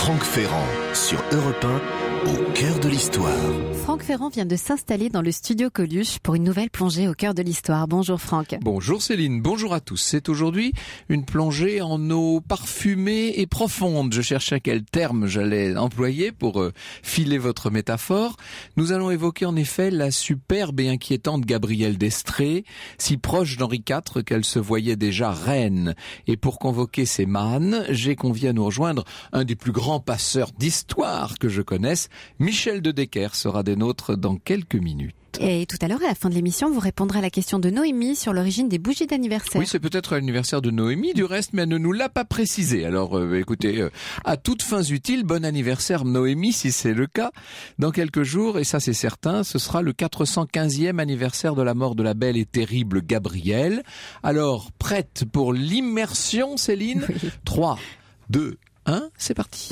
Franck Ferrand sur Europe 1, au cœur de l'histoire. Franck Ferrand vient de s'installer dans le studio Coluche pour une nouvelle plongée au cœur de l'histoire. Bonjour Franck. Bonjour Céline, bonjour à tous. C'est aujourd'hui une plongée en eau parfumée et profonde. Je cherchais quel terme j'allais employer pour filer votre métaphore. Nous allons évoquer en effet la superbe et inquiétante Gabrielle d'Estrées, si proche d'Henri IV qu'elle se voyait déjà reine. Et pour convoquer ces mânes, j'ai convié à nous rejoindre un des plus grands passeurs d'histoire que je connaisse. Michel de Decker sera des nôtres dans quelques minutes. Et tout à l'heure, à la fin de l'émission, vous répondrez à la question de Noémie sur l'origine des bougies d'anniversaire. Oui, c'est peut-être l'anniversaire de Noémie du reste, mais elle ne nous l'a pas précisé. Alors écoutez, à toutes fins utiles, bon anniversaire Noémie, si c'est le cas. Dans quelques jours, et ça c'est certain, ce sera le 415e anniversaire de la mort de la belle et terrible Gabrielle. Alors, prête pour l'immersion, Céline? 3, 2, 1, c'est parti.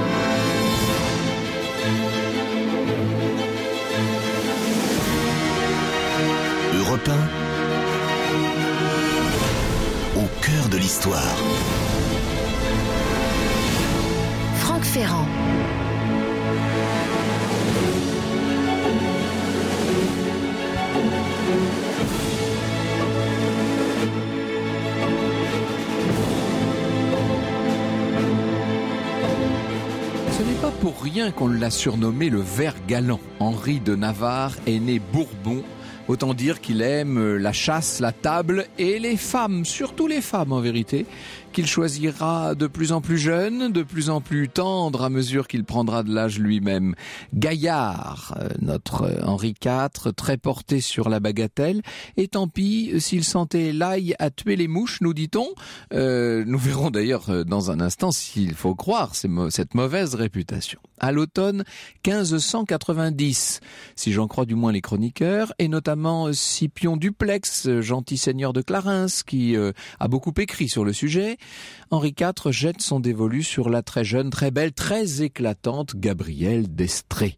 Europe 1, au cœur de l'histoire. Franck Ferrand. Ce n'est pas pour rien qu'on l'a surnommé le Vert galant. Henri de Navarre est né Bourbon. Autant dire qu'il aime la chasse, la table et les femmes, surtout les femmes en vérité, qu'il choisira de plus en plus jeune, de plus en plus tendre à mesure qu'il prendra de l'âge lui-même. Gaillard, notre Henri IV, très porté sur la bagatelle, et tant pis s'il sentait l'ail à tuer les mouches, nous dit-on. Nous verrons d'ailleurs dans un instant s'il faut croire cette mauvaise réputation. À l'automne 1590, si j'en crois du moins les chroniqueurs, et notamment Scipion Duplex, gentil seigneur de Clarins, qui a beaucoup écrit sur le sujet, Henri IV jette son dévolu sur la très jeune, très belle, très éclatante Gabrielle d'Estrées.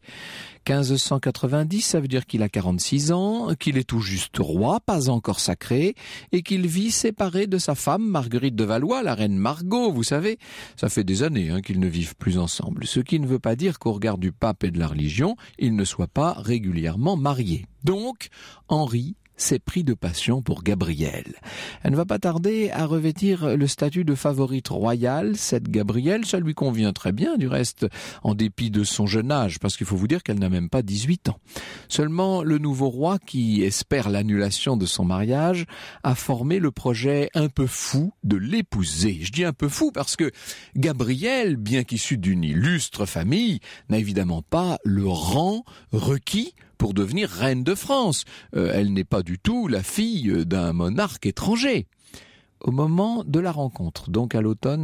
1590, ça veut dire qu'il a 46 ans, qu'il est tout juste roi, pas encore sacré, et qu'il vit séparé de sa femme Marguerite de Valois, la reine Margot, vous savez. Ça fait des années qu'ils ne vivent plus ensemble, ce qui ne veut pas dire qu'au regard du pape et de la religion, ils ne soient pas régulièrement mariés. Donc, Henri s'est pris de passion pour Gabrielle. Elle ne va pas tarder à revêtir le statut de favorite royale. Cette Gabrielle, ça lui convient très bien, du reste, en dépit de son jeune âge, parce qu'il faut vous dire qu'elle n'a même pas 18 ans. Seulement, le nouveau roi, qui espère l'annulation de son mariage, a formé le projet un peu fou de l'épouser. Je dis un peu fou parce que Gabrielle, bien qu'issue d'une illustre famille, n'a évidemment pas le rang requis pour devenir reine de France. Elle n'est pas du tout la fille d'un monarque étranger. Au moment de la rencontre, donc à l'automne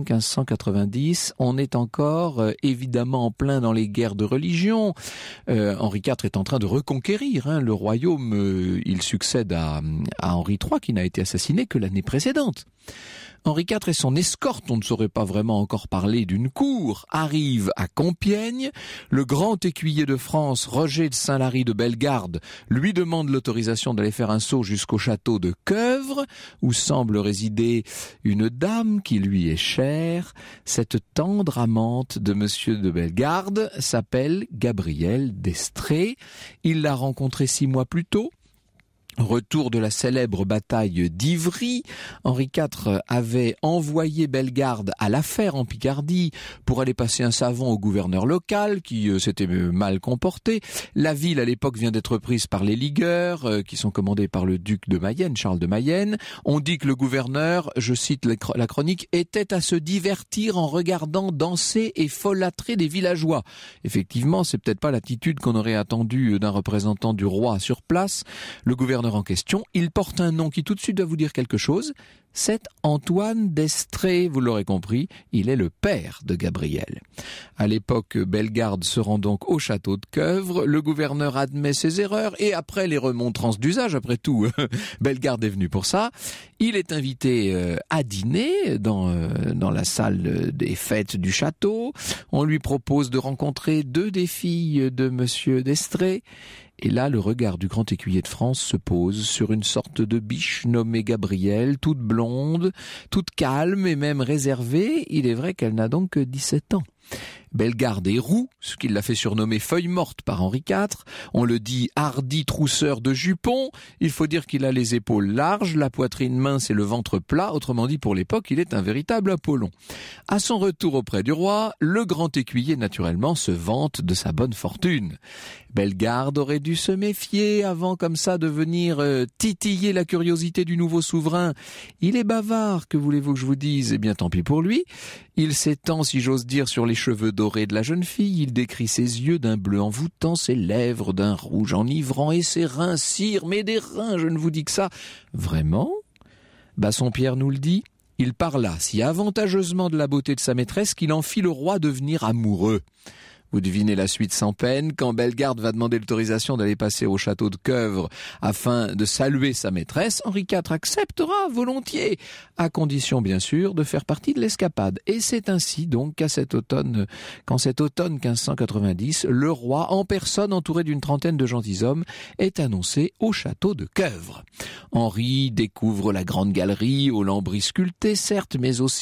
1590, on est encore évidemment en plein dans les guerres de religion. Henri IV est en train de reconquérir le royaume. Il succède à Henri III qui n'a été assassiné que l'année précédente. Henri IV et son escorte, on ne saurait pas vraiment encore parler d'une cour, arrivent à Compiègne. Le grand écuyer de France, Roger de Saint-Lary de Bellegarde, lui demande l'autorisation d'aller faire un saut jusqu'au château de Queuvre, où semble résider une dame qui lui est chère. Cette tendre amante de monsieur de Bellegarde s'appelle Gabrielle d'Estrées. Il l'a rencontrée 6 mois plus tôt. Retour de la célèbre bataille d'Ivry, Henri IV avait envoyé Bellegarde à La Fère en Picardie pour aller passer un savon au gouverneur local qui s'était mal comporté. La ville à l'époque vient d'être prise par les ligueurs qui sont commandés par le duc de Mayenne, Charles de Mayenne. On dit que le gouverneur, je cite la chronique, était à se divertir en regardant danser et folâtrer des villageois. Effectivement, c'est peut-être pas l'attitude qu'on aurait attendue d'un représentant du roi sur place. Le gouverneur en question, il porte un nom qui tout de suite doit vous dire quelque chose. C'est Antoine d'Estrées, vous l'aurez compris, il est le père de Gabrielle. À l'époque, Bellegarde se rend donc au château de Queuvre, le gouverneur admet ses erreurs et après les remontrances d'usage, après tout, Bellegarde est venu pour ça, il est invité à dîner dans la salle des fêtes du château, on lui propose de rencontrer 2 des filles de monsieur d'Estrées. Et là, le regard du grand écuyer de France se pose sur une sorte de biche nommée Gabrielle, toute blonde, toute calme et même réservée. Il est vrai qu'elle n'a donc que 17 ans. Bellegarde est roux, ce qui l'a fait surnommer feuille morte par Henri IV. On le dit hardi trousseur de jupons. Il faut dire qu'il a les épaules larges, la poitrine mince et le ventre plat. Autrement dit, pour l'époque, il est un véritable Apollon. À son retour auprès du roi, le grand écuyer, naturellement, se vante de sa bonne fortune. Bellegarde aurait dû se méfier avant comme ça de venir titiller la curiosité du nouveau souverain. Il est bavard, que voulez-vous que je vous dise? Eh bien, tant pis pour lui. Il s'étend, si j'ose dire, sur les cheveux dorés de la jeune fille. Il décrit ses yeux d'un bleu envoûtant, ses lèvres d'un rouge enivrant et ses reins, sire, mais des reins, je ne vous dis que ça. Vraiment? Bassompierre nous le dit. Il parla si avantageusement de la beauté de sa maîtresse qu'il en fit le roi devenir amoureux. Vous devinez la suite sans peine, quand Bellegarde va demander l'autorisation d'aller passer au château de Queuvre afin de saluer sa maîtresse, Henri IV acceptera volontiers, à condition bien sûr de faire partie de l'escapade. Et c'est ainsi donc qu'en cet automne 1590, le roi, en personne entouré d'une trentaine de gentilshommes, est annoncé au château de Queuvre. Henri découvre la grande galerie aux lambris sculptés, certes,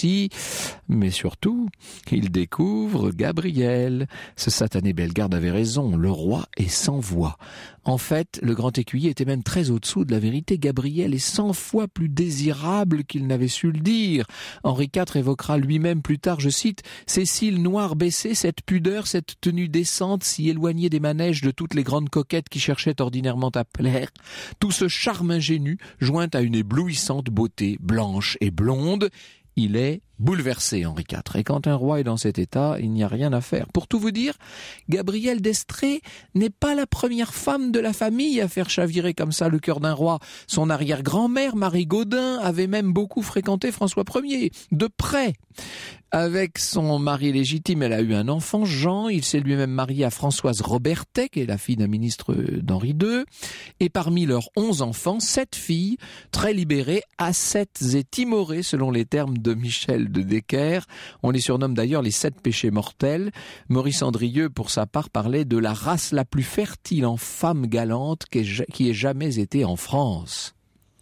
mais surtout, il découvre Gabrielle. Ce satané Bellegarde avait raison, le roi est sans voix. En fait, le grand écuyer était même très au-dessous de la vérité. Gabrielle est 100 fois plus désirable qu'il n'avait su le dire. Henri IV évoquera lui-même plus tard, je cite, « Ces cils noirs baissés, cette pudeur, cette tenue décente, si éloignée des manèges de toutes les grandes coquettes qui cherchaient ordinairement à plaire, tout ce charme ingénu, joint à une éblouissante beauté blanche et blonde, il est bouleversé, Henri IV. Et quand un roi est dans cet état, il n'y a rien à faire. Pour tout vous dire, Gabrielle d'Estrées n'est pas la première femme de la famille à faire chavirer comme ça le cœur d'un roi. Son arrière-grand-mère, Marie Gaudin, avait même beaucoup fréquenté François Ier, de près. Avec son mari légitime, elle a eu un enfant, Jean. Il s'est lui-même marié à Françoise Robertet, qui est la fille d'un ministre d'Henri II. Et parmi leurs 11 enfants, 7 filles, très libérées, ascètes et timorées, selon les termes de Michel de Decker. On les surnomme d'ailleurs les 7 péchés mortels. Maurice Andrieux, pour sa part, parlait de la race la plus fertile en femmes galantes qui ait jamais été en France.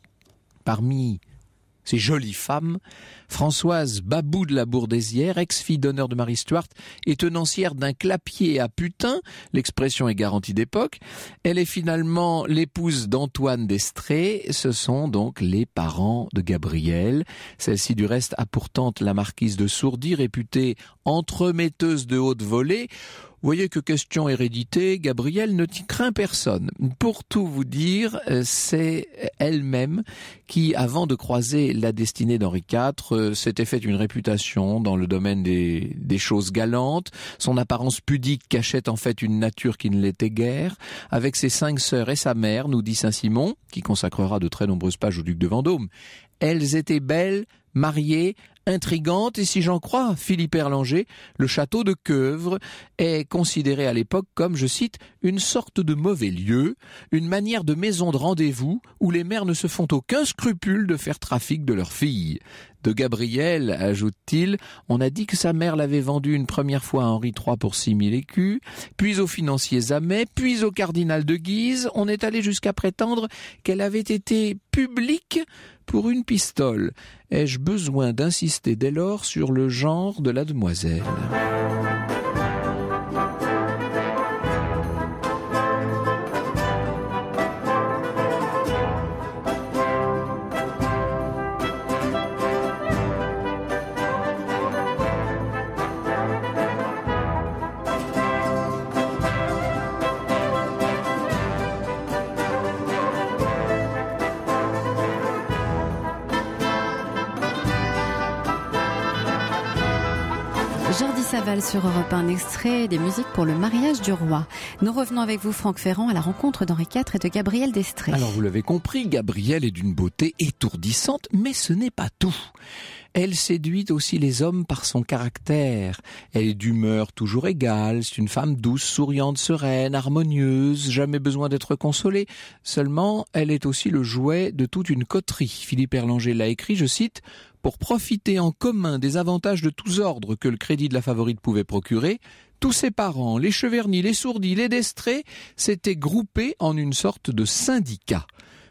Parmi ces jolies femmes, Françoise Babou de la Bourdésière, ex-fille d'honneur de Marie Stuart et tenancière d'un clapier à putain, l'expression est garantie d'époque, elle est finalement l'épouse d'Antoine d'Estrées, ce sont donc les parents de Gabrielle. Celle-ci du reste a pour tante la marquise de Sourdis, réputée entremetteuse de haute volée. Vous voyez que question hérédité, Gabrielle ne craint personne. Pour tout vous dire, c'est elle-même qui, avant de croiser la destinée d'Henri IV, s'était fait une réputation dans le domaine des choses galantes. Son apparence pudique cachait en fait une nature qui ne l'était guère. Avec ses 5 sœurs et sa mère, nous dit Saint-Simon, qui consacrera de très nombreuses pages au duc de Vendôme, elles étaient belles, mariées, intrigante, et si j'en crois Philippe Erlanger, le château de Queuvre est considéré à l'époque comme, je cite, une sorte de mauvais lieu, une manière de maison de rendez-vous où les mères ne se font aucun scrupule de faire trafic de leurs filles. De Gabrielle, ajoute-t-il, on a dit que sa mère l'avait vendue une première fois à Henri III pour 6 000 écus, puis au financier Zamet, puis au cardinal de Guise. On est allé jusqu'à prétendre qu'elle avait été publique pour une pistole. Ai-je besoin d'insister dès lors sur le genre de la demoiselle ? Jordi Saval sur Europe 1, extrait des musiques pour le mariage du roi. Nous revenons avec vous, Franck Ferrand, à la rencontre d'Henri IV et de Gabrielle d'Estrées. Alors vous l'avez compris, Gabrielle est d'une beauté étourdissante, mais ce n'est pas tout. Elle séduit aussi les hommes par son caractère. Elle est d'humeur toujours égale, c'est une femme douce, souriante, sereine, harmonieuse, jamais besoin d'être consolée. Seulement, elle est aussi le jouet de toute une coterie. Philippe Erlanger l'a écrit, je cite, « Pour profiter en commun des avantages de tous ordres que le crédit de la favorite pouvait procurer, tous ses parents, les Cheverny, les Sourdis, les d'Estrées, s'étaient groupés en une sorte de syndicat. »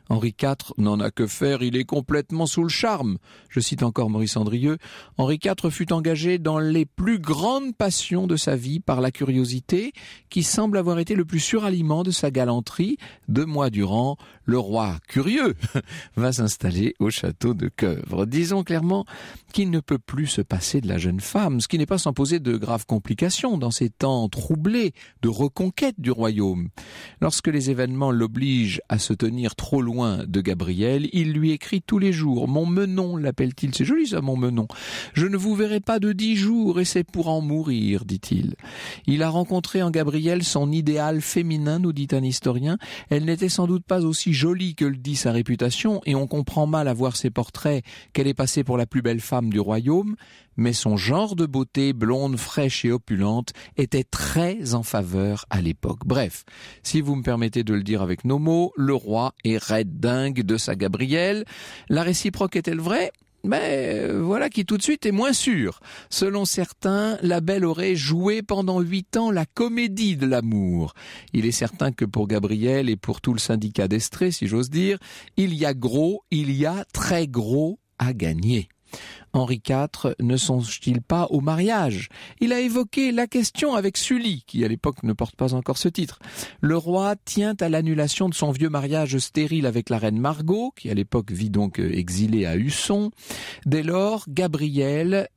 Henri IV n'en a que faire, il est complètement sous le charme. Je cite encore Maurice Andrieux. Henri IV fut engagé dans les plus grandes passions de sa vie par la curiosité, qui semble avoir été le plus sûr aliment de sa galanterie. 2 mois durant, le roi curieux va s'installer au château de Queuvre. Disons clairement qu'il ne peut plus se passer de la jeune femme, ce qui n'est pas sans poser de graves complications dans ces temps troublés de reconquête du royaume. Lorsque les événements l'obligent à se tenir trop loin de Gabrielle, il lui écrit tous les jours. Mon Menon, l'appelle-t-il. C'est joli ça, mon Menon. Je ne vous verrai pas de 10 jours et c'est pour en mourir, dit-il. Il a rencontré en Gabrielle son idéal féminin, nous dit un historien. Elle n'était sans doute pas aussi jolie que le dit sa réputation et on comprend mal à voir ses portraits qu'elle est passée pour la plus belle femme du royaume, mais son genre de beauté, blonde, fraîche et opulente, était très en faveur à l'époque. Bref, si vous me permettez de le dire avec nos mots, le roi est raide dingue de sa Gabrielle. La réciproque est-elle vraie ? Mais voilà qui tout de suite est moins sûr. Selon certains, la belle aurait joué pendant 8 ans la comédie de l'amour. Il est certain que pour Gabrielle et pour tout le syndicat d'Estrées, si j'ose dire, il y a très gros à gagner. Henri IV ne songe-t-il pas au mariage ? Il a évoqué la question avec Sully, qui à l'époque ne porte pas encore ce titre. Le roi tient à l'annulation de son vieux mariage stérile avec la reine Margot, qui à l'époque vit donc exilée à Husson. Dès lors, Gabrielle,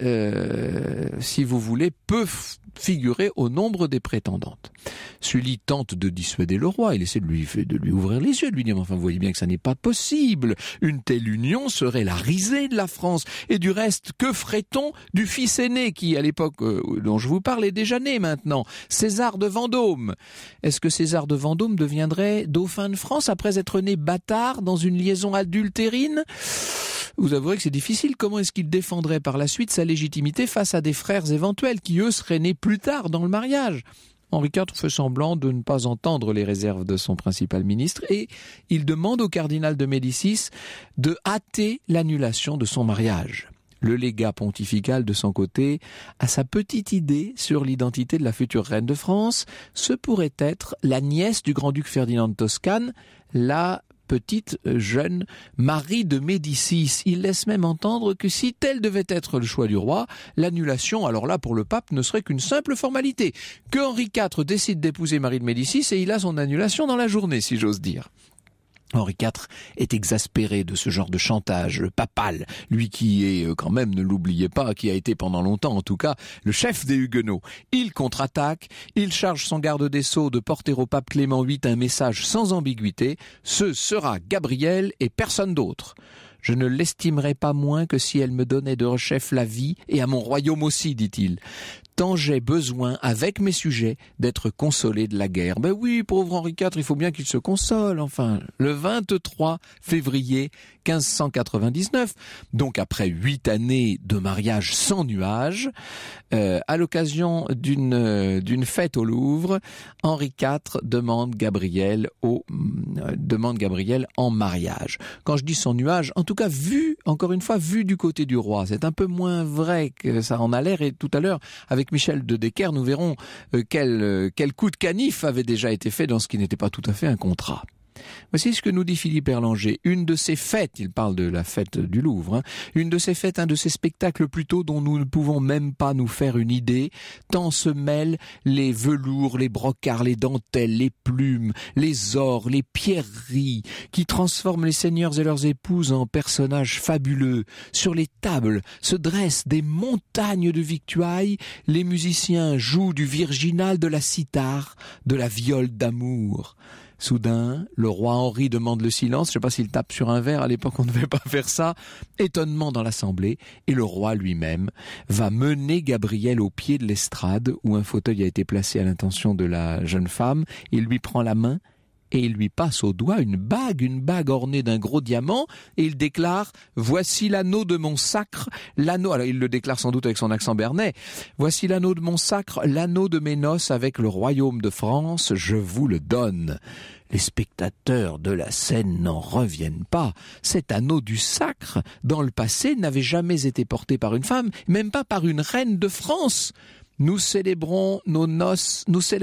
si vous voulez, peut figurer au nombre des prétendantes. Sully tente de dissuader le roi, il essaie de lui ouvrir les yeux, de lui dire, enfin vous voyez bien que ça n'est pas possible, une telle union serait la risée de la France, et du reste, que ferait-on du fils aîné qui, à l'époque dont je vous parle, est déjà né maintenant, César de Vendôme? Est-ce que César de Vendôme deviendrait dauphin de France après être né bâtard dans une liaison adultérine? Vous avouerez que c'est difficile. Comment est-ce qu'il défendrait par la suite sa légitimité face à des frères éventuels qui, eux, seraient nés plus tard dans le mariage? Henri IV fait semblant de ne pas entendre les réserves de son principal ministre et il demande au cardinal de Médicis de hâter l'annulation de son mariage. Le légat pontifical, de son côté, a sa petite idée sur l'identité de la future reine de France. Ce pourrait être la nièce du grand-duc Ferdinand de Toscane, la petite jeune Marie de Médicis. Il laisse même entendre que si tel devait être le choix du roi, l'annulation, alors là pour le pape, ne serait qu'une simple formalité. Que Henri IV décide d'épouser Marie de Médicis et il a son annulation dans la journée, si j'ose dire. Henri IV est exaspéré de ce genre de chantage papal, lui qui est quand même, ne l'oubliez pas, qui a été pendant longtemps en tout cas le chef des Huguenots. Il contre-attaque, il charge son garde des Sceaux de porter au pape Clément VIII un message sans ambiguïté, ce sera Gabrielle et personne d'autre. Je ne l'estimerai pas moins que si elle me donnait de rechef la vie et à mon royaume aussi, dit-il. Tant j'ai besoin, avec mes sujets, d'être consolé de la guerre. Ben oui, pauvre Henri IV, il faut bien qu'il se console, enfin. Le 23 février 1599, donc après 8 années de mariage sans nuages, à l'occasion d'une fête au Louvre, Henri IV demande Gabrielle en mariage. Quand je dis sans nuages, en tout cas encore une fois, vu du côté du roi, c'est un peu moins vrai que ça en a l'air, et tout à l'heure, avec Michel de Decker, nous verrons quel coup de canif avait déjà été fait dans ce qui n'était pas tout à fait un contrat. Voici ce que nous dit Philippe Erlanger. Une de ces fêtes, il parle de la fête du Louvre, une de ces fêtes, un de ces spectacles plutôt dont nous ne pouvons même pas nous faire une idée, tant se mêlent les velours, les brocarts, les dentelles, les plumes, les ors, les pierreries, qui transforment les seigneurs et leurs épouses en personnages fabuleux. Sur les tables se dressent des montagnes de victuailles, les musiciens jouent du virginal, de la cithare, de la viole d'amour. Soudain, le roi Henri demande le silence. Je ne sais pas s'il tape sur un verre, à l'époque on ne devait pas faire ça. Étonnement dans l'assemblée, et le roi lui-même va mener Gabrielle au pied de l'estrade où un fauteuil a été placé à l'intention de la jeune femme. Il lui prend la main et il lui passe au doigt une bague ornée d'un gros diamant, et il déclare « Voici l'anneau de mon sacre, l'anneau... » Alors il le déclare sans doute avec son accent bernais. « Voici l'anneau de mon sacre, l'anneau de mes noces avec le royaume de France, je vous le donne. » Les spectateurs de la scène n'en reviennent pas. Cet anneau du sacre, dans le passé, n'avait jamais été porté par une femme, même pas par une reine de France. Nous célébrerons nos noces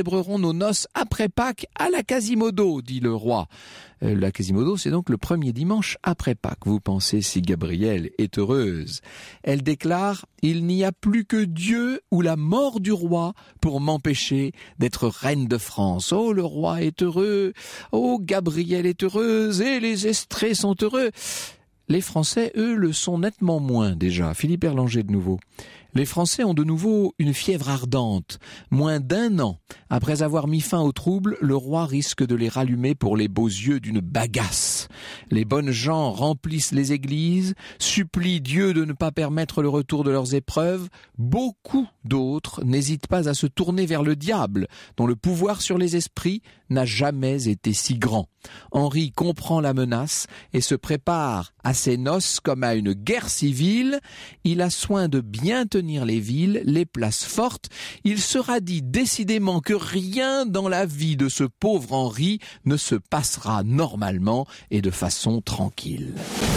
après Pâques à la Quasimodo, dit le roi. La Quasimodo, c'est donc le premier dimanche après Pâques. Vous pensez si Gabrielle est heureuse. Elle déclare « Il n'y a plus que Dieu ou la mort du roi pour m'empêcher d'être reine de France. Oh, le roi est heureux. Oh, Gabrielle est heureuse. Et les Estrées sont heureux. » Les Français, eux, le sont nettement moins déjà. Philippe Erlanger de nouveau. Les Français ont de nouveau une fièvre ardente. Moins d'1 an après avoir mis fin aux troubles, le roi risque de les rallumer pour les beaux yeux d'une bagasse. Les bonnes gens remplissent les églises, supplient Dieu de ne pas permettre le retour de leurs épreuves. Beaucoup d'autres n'hésitent pas à se tourner vers le diable, dont le pouvoir sur les esprits n'a jamais été si grand. Henri comprend la menace et se prépare à ses noces comme à une guerre civile. Il a soin de bien tenir les villes, les places fortes. Il sera dit décidément que rien dans la vie de ce pauvre Henri ne se passera normalement et de façon tranquille.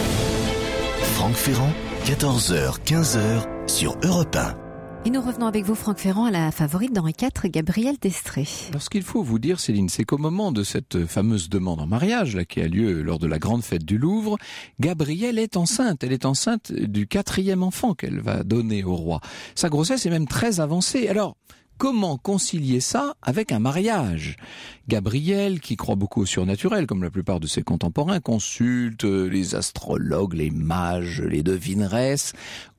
Franck Ferrand, 14h, 15h sur Europe 1. Et nous revenons avec vous, Franck Ferrand, à la favorite d'Henri IV, Gabrielle d'Estrées. Alors ce qu'il faut vous dire, Céline, c'est qu'au moment de cette fameuse demande en mariage, là, qui a lieu lors de la grande fête du Louvre, Gabrielle est enceinte. Elle est enceinte du 4e enfant qu'elle va donner au roi. Sa grossesse est même très avancée. Alors, comment concilier ça avec un mariage ? Gabrielle, qui croit beaucoup au surnaturel, comme la plupart de ses contemporains, consulte les astrologues, les mages, les devineresses.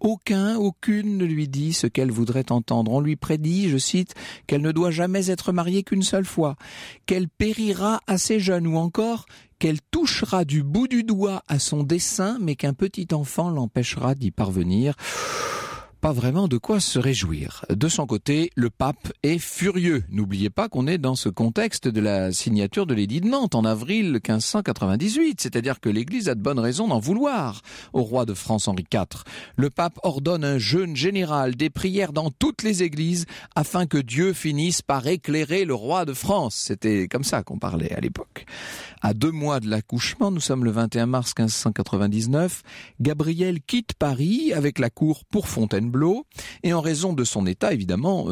Aucune ne lui dit ce qu'elle voudrait entendre. On lui prédit, je cite, qu'elle ne doit jamais être mariée qu'une seule fois, qu'elle périra assez jeune, ou encore qu'elle touchera du bout du doigt à son dessein, mais qu'un petit enfant l'empêchera d'y parvenir. Pas vraiment de quoi se réjouir. De son côté, le pape est furieux. N'oubliez pas qu'on est dans ce contexte de la signature de l'édit de Nantes en avril 1598, c'est-à-dire que l'Église a de bonnes raisons d'en vouloir au roi de France Henri IV. Le pape ordonne un jeûne général, des prières dans toutes les églises, afin que Dieu finisse par éclairer le roi de France. C'était comme ça qu'on parlait à l'époque. À 2 mois de l'accouchement, nous sommes le 21 mars 1599, Gabrielle quitte Paris avec la cour pour Fontainebleau, et en raison de son état, évidemment,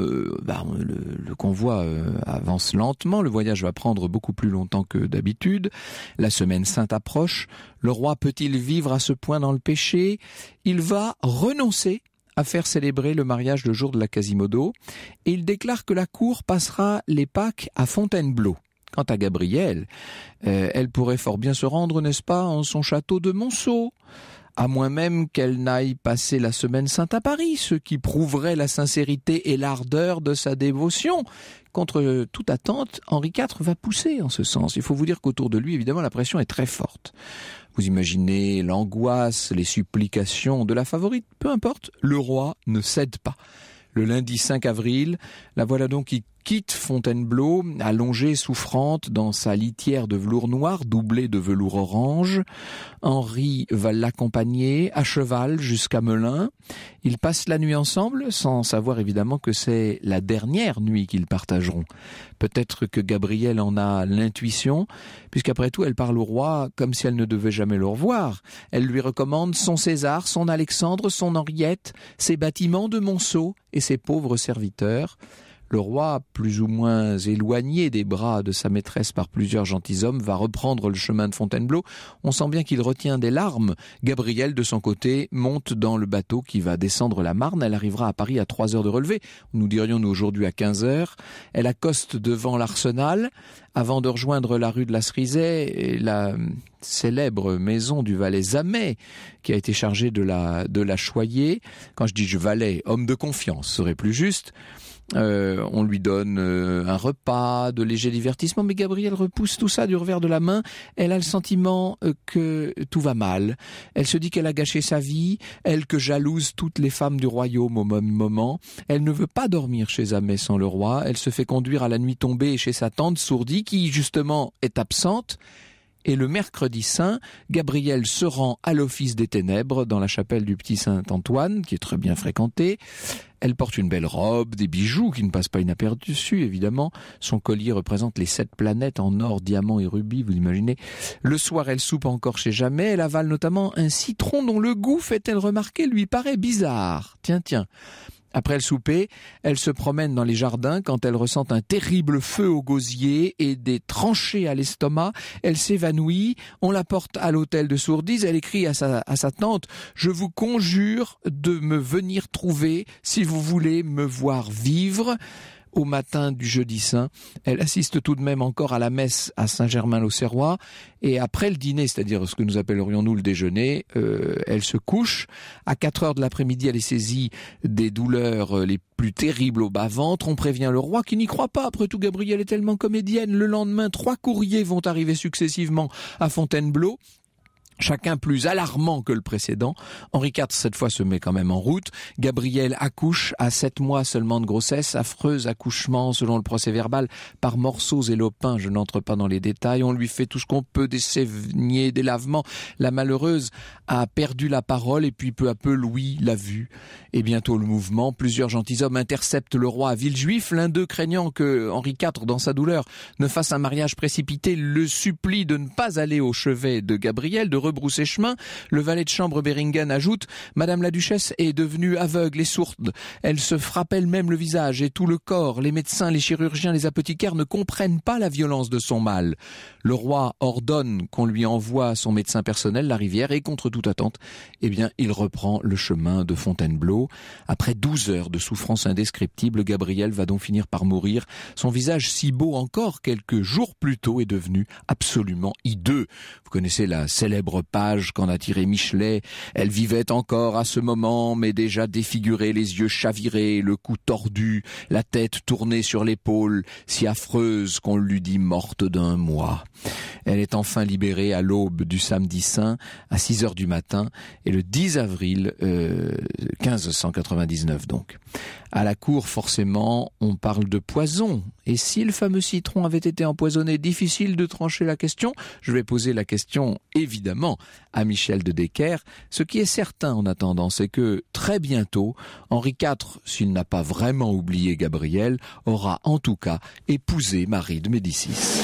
le convoi avance lentement, le voyage va prendre beaucoup plus longtemps que d'habitude, la semaine sainte approche, le roi peut-il vivre à ce point dans le péché ? Il va renoncer à faire célébrer le mariage le jour de la Quasimodo, et il déclare que la cour passera les Pâques à Fontainebleau. Quant à Gabrielle, elle pourrait fort bien se rendre, n'est-ce pas, en son château de Monceau, à moins même qu'elle n'aille passer la semaine sainte à Paris, ce qui prouverait la sincérité et l'ardeur de sa dévotion. Contre toute attente, Henri IV va pousser en ce sens. Il faut vous dire qu'autour de lui, évidemment, la pression est très forte. Vous imaginez l'angoisse, les supplications de la favorite, peu importe, le roi ne cède pas. Le lundi 5 avril, la voilà donc qui quitte Fontainebleau, allongée, souffrante, dans sa litière de velours noir, doublée de velours orange. Henri va l'accompagner à cheval jusqu'à Melun. Ils passent la nuit ensemble, sans savoir évidemment que c'est la dernière nuit qu'ils partageront. Peut-être que Gabrielle en a l'intuition, puisqu'après tout, elle parle au roi comme si elle ne devait jamais le revoir. Elle lui recommande son César, son Alexandre, son Henriette, ses bâtiments de Monceau et ses pauvres serviteurs. Le roi, plus ou moins éloigné des bras de sa maîtresse par plusieurs gentilshommes, va reprendre le chemin de Fontainebleau. On sent bien qu'il retient des larmes. Gabrielle, de son côté, monte dans le bateau qui va descendre la Marne. Elle arrivera à Paris à 3 heures de relevée. Nous dirions nous aujourd'hui à 15 heures. Elle accoste devant l'Arsenal avant de rejoindre la rue de la Cerisay, la célèbre maison du valet Zamet, qui a été chargé de la choyer. Quand je dis valet, homme de confiance serait plus juste. On lui donne un repas, de légers divertissements, mais Gabrielle repousse tout ça du revers de la main. Elle a le sentiment que tout va mal. Elle se dit qu'elle a gâché sa vie, elle que jalouse toutes les femmes du royaume au même moment. Elle ne veut pas dormir chez Zamet sans le roi. Elle se fait conduire à la nuit tombée chez sa tante Sourdis, qui justement est absente. Et le mercredi saint, Gabrielle se rend à l'office des ténèbres dans la chapelle du Petit Saint-Antoine, qui est très bien fréquentée. Elle porte une belle robe, des bijoux qui ne passent pas inaperçus, évidemment. Son collier représente les 7 planètes en or, diamant et rubis, vous imaginez. Le soir, elle soupe encore chez Zamet. Elle avale notamment un citron dont le goût, fait-elle remarquer, lui paraît bizarre. Tiens. Après le souper, elle se promène dans les jardins quand elle ressent un terrible feu au gosier et des tranchées à l'estomac. Elle s'évanouit, on la porte à l'hôtel de Sourdise, elle écrit à sa tante « Je vous conjure de me venir trouver si vous voulez me voir vivre ». Au matin du jeudi saint, elle assiste tout de même encore à la messe à Saint-Germain-l'Auxerrois et après le dîner, c'est-à-dire ce que nous appellerions nous le déjeuner, elle se couche. À 4h de l'après-midi, elle est saisie des douleurs les plus terribles au bas-ventre. On prévient le roi qui n'y croit pas. Après tout, Gabrielle est tellement comédienne. Le lendemain, 3 courriers vont arriver successivement à Fontainebleau. Chacun plus alarmant que le précédent. Henri IV, cette fois, se met quand même en route. Gabrielle accouche à 7 mois seulement de grossesse. Affreux accouchement, selon le procès-verbal, par morceaux et lopins. Je n'entre pas dans les détails. On lui fait tout ce qu'on peut, des saignées, des lavements. La malheureuse a perdu la parole et puis peu à peu, Louis l'a vue. Et bientôt le mouvement. Plusieurs gentilshommes interceptent le roi à Villejuif. L'un d'eux, craignant que Henri IV, dans sa douleur, ne fasse un mariage précipité, le supplie de ne pas aller au chevet de Gabrielle, de rebrousser chemin. Le valet de chambre Beringen ajoute « Madame la Duchesse est devenue aveugle et sourde. Elle se frappe elle-même le visage et tout le corps. Les médecins, les chirurgiens, les apothicaires ne comprennent pas la violence de son mal. » Le roi ordonne qu'on lui envoie son médecin personnel, la Rivière, et contre toute attente, eh bien, il reprend le chemin de Fontainebleau. Après 12 heures de souffrance indescriptible, Gabrielle va donc finir par mourir. Son visage si beau encore quelques jours plus tôt est devenu absolument hideux. Vous connaissez la célèbre page qu'en a tirée Michelet. Elle vivait encore à ce moment, mais déjà défigurée, les yeux chavirés, le cou tordu, la tête tournée sur l'épaule, si affreuse qu'on l'eût dit morte d'un mois. Elle est enfin libérée à l'aube du samedi saint, à 6h du matin, et le 10 avril 1599 donc. À la cour, forcément, on parle de poison. Et si le fameux citron avait été empoisonné, difficile de trancher la question. Je vais poser la question, évidemment, à Michel de Decker. Ce qui est certain en attendant, c'est que très bientôt, Henri IV, s'il n'a pas vraiment oublié Gabrielle, aura en tout cas épousé Marie de Médicis.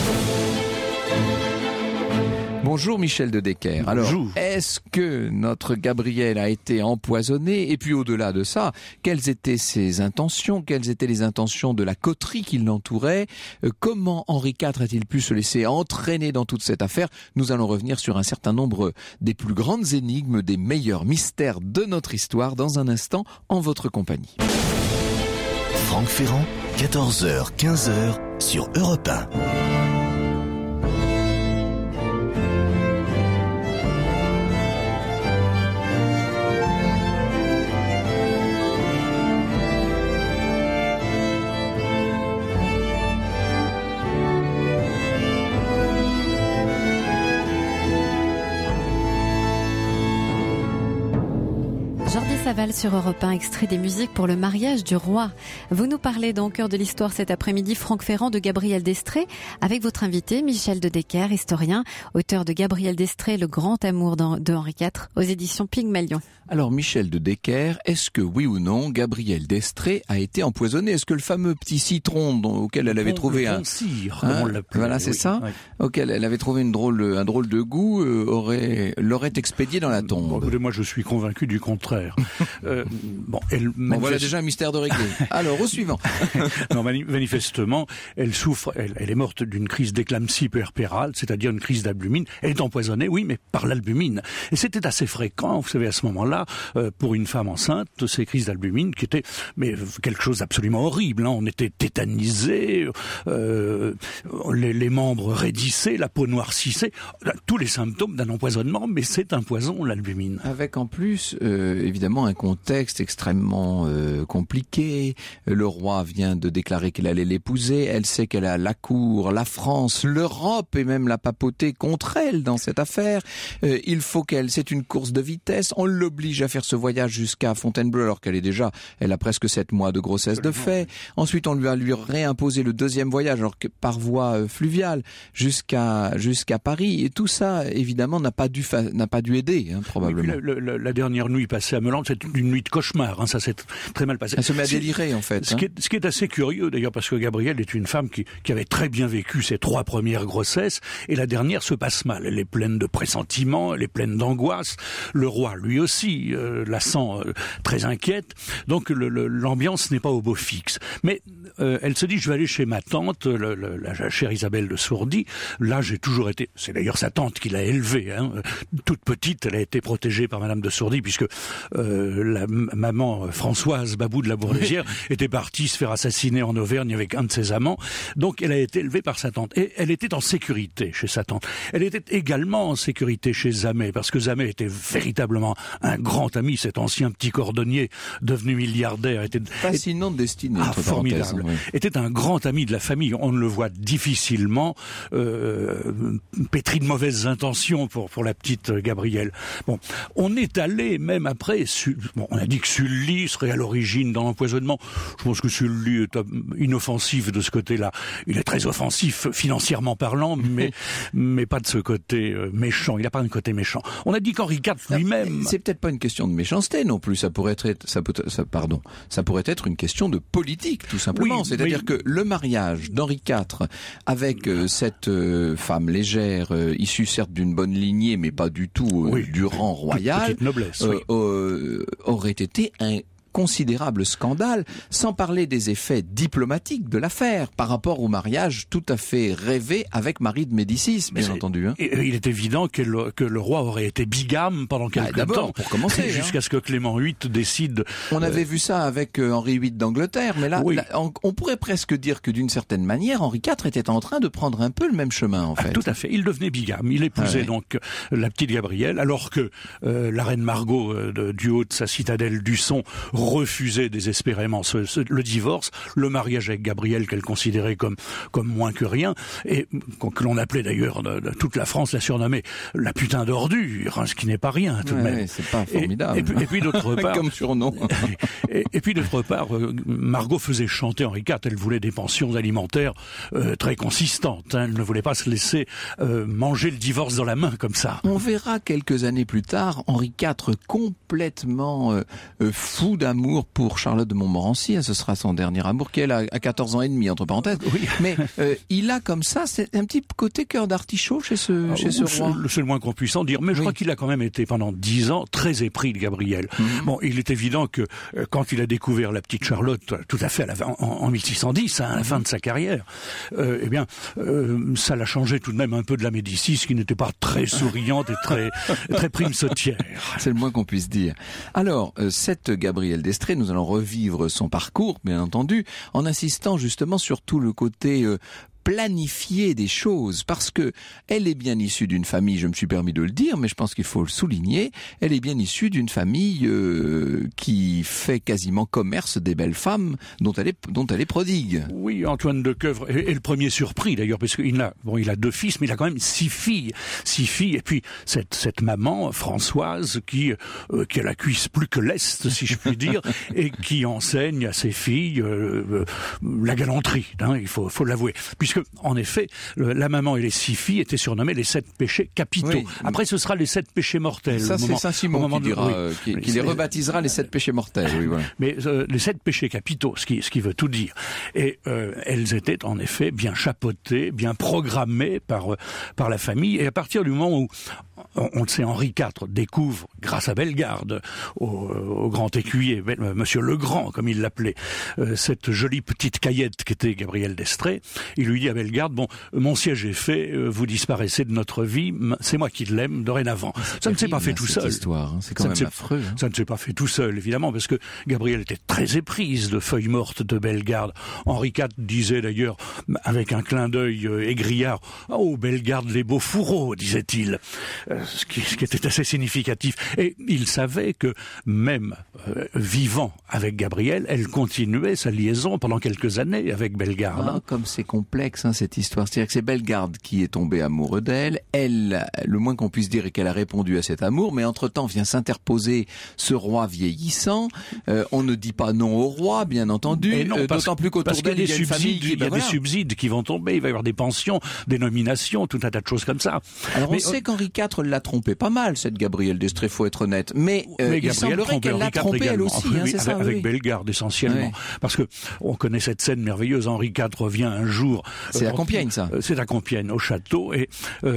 Bonjour Michel de Decker. Alors, est-ce que notre Gabrielle a été empoisonnée? Et puis au-delà de ça, quelles étaient ses intentions? Quelles étaient les intentions de la coterie qui l'entourait? Comment Henri IV a-t-il pu se laisser entraîner dans toute cette affaire? Nous allons revenir sur un certain nombre des plus grandes énigmes, des meilleurs mystères de notre histoire dans un instant en votre compagnie. Franck Ferrand, 14h, 15h sur Europe 1. Saval sur Europe 1, extrait des musiques pour le mariage du roi. Vous nous parlez dans Cœur de l'Histoire cet après-midi, Franck Ferrand, de Gabrielle d'Estrées, avec votre invité Michel de Decker, historien, auteur de Gabrielle d'Estrées, le grand amour de Henri IV, aux éditions Pygmalion. Alors Michel de Decker, est-ce que oui ou non Gabrielle d'Estrées a été empoisonnée? Est-ce que le fameux petit citron auquel elle avait trouvé un cire, voilà, c'est ça, auquel elle avait trouvé un drôle de goût, l'aurait expédié dans la tombe? Bon, moi je suis convaincu du contraire. Voilà déjà un mystère de réglé. Alors au suivant. Non, manifestement, elle souffre, elle est morte d'une crise d'éclampsie puerpérale, c'est-à-dire une crise d'albumine. Elle est empoisonnée, oui, mais par l'albumine. Et c'était assez fréquent, vous savez, à ce moment-là, pour une femme enceinte, ces crises d'albumine qui étaient quelque chose d'absolument horrible. On était tétanisé, les membres raidissaient, la peau noircissait, tous les symptômes d'un empoisonnement, mais c'est un poison, l'albumine. Avec en plus, évidemment, un contexte extrêmement compliqué. Le roi vient de déclarer qu'il allait l'épouser. Elle sait qu'elle a la cour, la France, l'Europe et même la papauté contre elle dans cette affaire. Il faut c'est une course de vitesse. On l'oblige à faire ce voyage jusqu'à Fontainebleau alors qu'elle elle a presque 7 mois de grossesse de fait. Ensuite, on lui réimposé le deuxième voyage alors que par voie fluviale jusqu'à Paris. Et tout ça, évidemment, n'a pas dû aider, probablement. Et puis, la dernière nuit passée à Melun, c'est une nuit de cauchemar, hein, ça s'est très mal passé. Elle se met à délirer en fait. Ce qui est assez curieux d'ailleurs, parce que Gabrielle est une femme qui avait très bien vécu ses 3 premières grossesses, et la dernière se passe mal. Elle est pleine de pressentiments, elle est pleine d'angoisse. Le roi, lui aussi, la sent très inquiète. Donc l'ambiance n'est pas au beau fixe. Mais elle se dit, je vais aller chez ma tante, la chère Isabelle de Sourdis. Là, j'ai toujours été... C'est d'ailleurs sa tante qui l'a élevée. Hein. Toute petite, elle a été protégée par Madame de Sourdis, puisque la maman Françoise Babou de la Bourlésière était partie se faire assassiner en Auvergne avec un de ses amants. Donc, elle a été élevée par sa tante. Et elle était en sécurité chez sa tante. Elle était également en sécurité chez Zamet, parce que Zamet était véritablement un grand ami. Cet ancien petit cordonnier devenu milliardaire était... Fascinante destinée, formidable. Oui. Était un grand ami de la famille. On ne le voit difficilement pétri de mauvaises intentions pour la petite Gabrielle. Bon, on est allé même après. On a dit que Sully serait à l'origine dans l'empoisonnement. Je pense que Sully est inoffensif de ce côté-là. Il est très offensif financièrement parlant, mais pas de ce côté méchant. Il n'a pas un côté méchant. On a dit qu'Henri IV lui-même. C'est peut-être pas une question de méchanceté non plus. Ça pourrait être une question de politique, tout simplement. Oui, c'est-à-dire que le mariage d'Henri IV avec cette femme légère, issue certes d'une bonne lignée, mais pas du tout du rang royal, petite noblesse, aurait été un considérable scandale, sans parler des effets diplomatiques de l'affaire par rapport au mariage tout à fait rêvé avec Marie de Médicis, bien entendu. Hein. Il est évident que le roi aurait été bigame pendant quelque temps, pour commencer, jusqu'à ce que Clément VIII décide. On avait vu ça avec Henri VIII d'Angleterre, mais là, on pourrait presque dire que d'une certaine manière, Henri IV était en train de prendre un peu le même chemin, en fait. Tout à fait. Il devenait bigame. Il épousait donc la petite Gabrielle, alors que la reine Margot du haut de sa citadelle d'Usson refusait désespérément le divorce, le mariage avec Gabrielle qu'elle considérait comme moins que rien, et que l'on appelait d'ailleurs toute la France la surnommait la putain d'ordure, hein, ce qui n'est pas rien tout de même. C'est pas formidable. Et puis d'autre part, comme surnom. et puis d'autre part, Margot faisait chanter Henri IV. Elle voulait des pensions alimentaires très consistantes. Hein. Elle ne voulait pas se laisser manger le divorce dans la main comme ça. On verra quelques années plus tard Henri IV complètement fou d'amour pour Charlotte de Montmorency, ce sera son dernier amour, qui est à 14 ans et demi, entre parenthèses. Oui. Mais il a comme ça, c'est un petit côté cœur d'artichaut chez ce roi. C'est le moins qu'on puisse en dire, mais je crois qu'il a quand même été pendant 10 ans très épris de Gabrielle. Bon, il est évident que quand il a découvert la petite Charlotte, tout à fait en 1610, à la fin de sa carrière, ça l'a changé tout de même un peu de la Médicis, qui n'était pas très souriante et très prime sautière. C'est le moins qu'on puisse dire. Alors, cette Gabrielle d'Estrées, nous allons revivre son parcours, bien entendu, en insistant justement sur tout le côté planifier des choses, parce que elle est bien issue d'une famille, je me suis permis de le dire, mais je pense qu'il faut le souligner, elle est bien issue d'une famille qui fait quasiment commerce des belles femmes dont elle est prodigue. Oui, Antoine de Queuvre est le premier surpris d'ailleurs, parce qu'il a 2 fils, mais il a quand même 6 filles, et puis cette maman Françoise qui a la cuisse plus que l'est, si je puis dire, et qui enseigne à ses filles la galanterie, hein, il faut l'avouer, puisque en effet, la maman et les 6 filles étaient surnommées les 7 péchés capitaux. Oui. Après, ce sera les 7 péchés mortels. Ça, c'est Saint-Simon qui les rebaptisera les 7 péchés mortels. Oui, voilà. Mais les 7 péchés capitaux, ce qui veut tout dire. Et elles étaient en effet bien chapeautées, bien programmées par la famille. Et à partir du moment où, on le sait, Henri IV découvre, grâce à Bellegarde, au grand écuyer, Monsieur Legrand, comme il l'appelait, cette jolie petite caillette qu'était Gabrielle d'Estrées, il lui dit à Bellegarde, bon, mon siège est fait, vous disparaissez de notre vie, c'est moi qui l'aime dorénavant. Ça ne s'est pas fait tout seul. Histoire, hein. C'est quand même affreux. Hein. Ça ne s'est pas fait tout seul, évidemment, parce que Gabrielle était très éprise de Feuilles mortes de Bellegarde. Henri IV disait d'ailleurs, avec un clin d'œil égrillard, oh, Bellegarde les beaux fourreaux, disait-il. Ce qui était assez significatif. Et il savait que même vivant avec Gabrielle, elle continuait sa liaison pendant quelques années avec Bellegarde. Ah, comme c'est complexe, hein, cette histoire. C'est-à-dire que c'est Bellegarde qui est tombé amoureux d'elle. Elle, le moins qu'on puisse dire est qu'elle a répondu à cet amour, mais entre-temps vient s'interposer ce roi vieillissant. On ne dit pas non au roi, bien entendu. D'autant plus qu'autour d'elle, il y a une famille qui... Il y a des subsides qui vont tomber, il va y avoir des pensions, des nominations, tout un tas de choses comme ça. Alors on sait qu'Henri IV IV l'a trompé pas mal, cette Gabrielle d'Estrées, faut être honnête. Mais il semblerait qu'elle l'a trompé elle aussi, oui, c'est ça. Avec Bellegarde essentiellement. Parce que on connaît cette scène merveilleuse. Henri IV revient un jour. C'est à Compiègne, ça. C'est à Compiègne, au château, et